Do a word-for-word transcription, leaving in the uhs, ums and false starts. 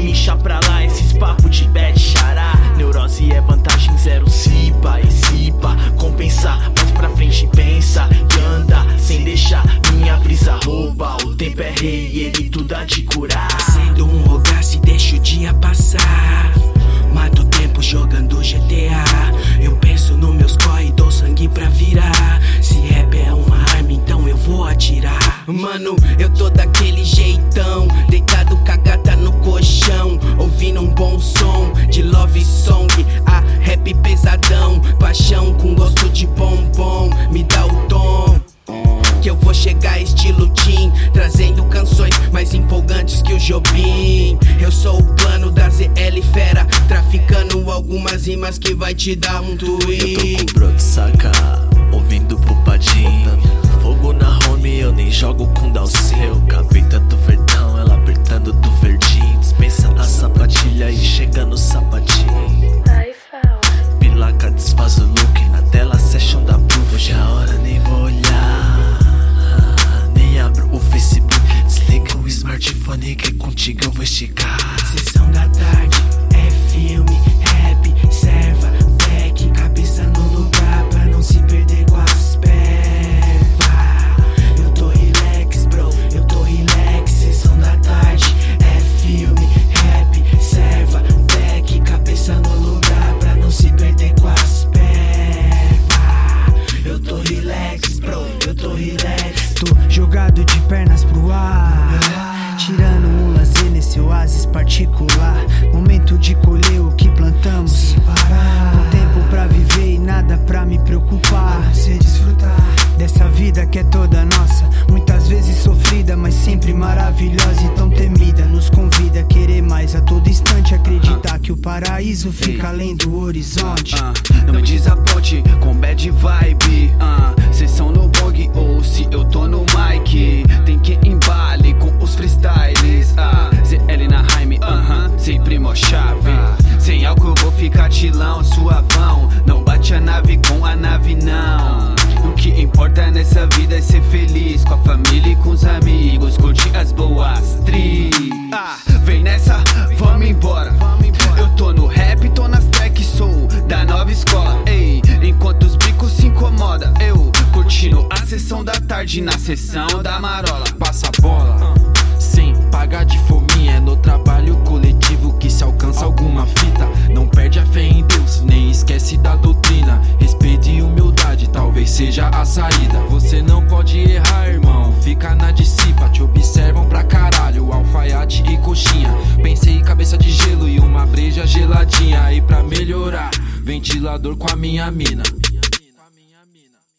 Deixa pra lá esses papos de bad xará. Neurose é vantagem, zero cipa. E cipa, compensar, mais pra frente pensa e anda, sem deixar minha brisa rouba. O tempo é rei e ele tudo há de curar. Sendo um rogaço e deixa o dia passar. Mato o tempo jogando G T A. Eu penso nos meus corre e dou sangue pra virar. Se rap é uma arma, então eu vou atirar. Mano, eu tô daquele jeitão, deitado com a gata no colchão, ouvindo um bom som de love song. Ah, rap pesadão, paixão com gosto de bombom. Me dá o tom que eu vou chegar estilo Tim, trazendo canções mais empolgantes que o Jobim. Eu sou o plano da Z L fera, traficando algumas rimas que vai te dar um twin. Eu tô com o broto, saca, ouvindo pupadinho. Fogo na home, eu nem jogo com Dalceu. Capeta do verdão, ela apertando do verdinho. Dispensa a sapatilha e chega no sapatinho. Pilaca desfaz o look, na tela session da proof. Hoje é a hora, nem vou olhar, nem abro o Facebook. Desliga o smartphone que contigo eu vou esticar. Sessão da tarde, é filme, rap, serva, back, cabeça no lugar pra não se perder com as pervas. Eu tô relax, bro, eu tô relax. Sessão da tarde, é filme, rap, serva, back, cabeça no lugar pra não se perder com as pervas. Eu tô relax, bro, eu tô relax. Tô jogado de pernas pro ar, tirando um lazer nesse oásis particular. Momento de colher o que plantamos, com tempo pra viver e nada pra me preocupar. Você desfrutar dessa vida que é toda nossa, muitas vezes sofrida, mas sempre maravilhosa e tão temida. Nos convida a querer mais a todo instante, acreditar que o paraíso fica além do horizonte. Não me desaponte com bad vibe, uh, sessão no bong ou se eu tô no mic. Tem que embale com os freestyles, uh, Z L na rhyme, uh -huh, sempre mó chave. Sem álcool eu vou ficar tilão, suavão. Não bate a nave com a nave não. O que importa nessa vida é ser feliz, com a família e com os amigos, curtir as boas tri. Ah, vem nessa, vamos embora. Eu tô no rap, tô nas tracks, sou da nova escola. Ei, enquanto os bicos se incomoda, eu curtindo a sessão da tarde na sessão da marola. Passa a bola, sem pagar de fominha, é no trabalho coletivo que se alcança alguma fita. Não perde a fé em Deus, nem esquece da doutrina. Respeito e humildade, talvez seja a saída. Você não pode errar, irmão, fica na dissipa. Te observam pra caralho, alfaiate e coxinha. Pensei cabeça de gelo e uma breja geladinha. E pra melhorar, ventilador com a minha mina.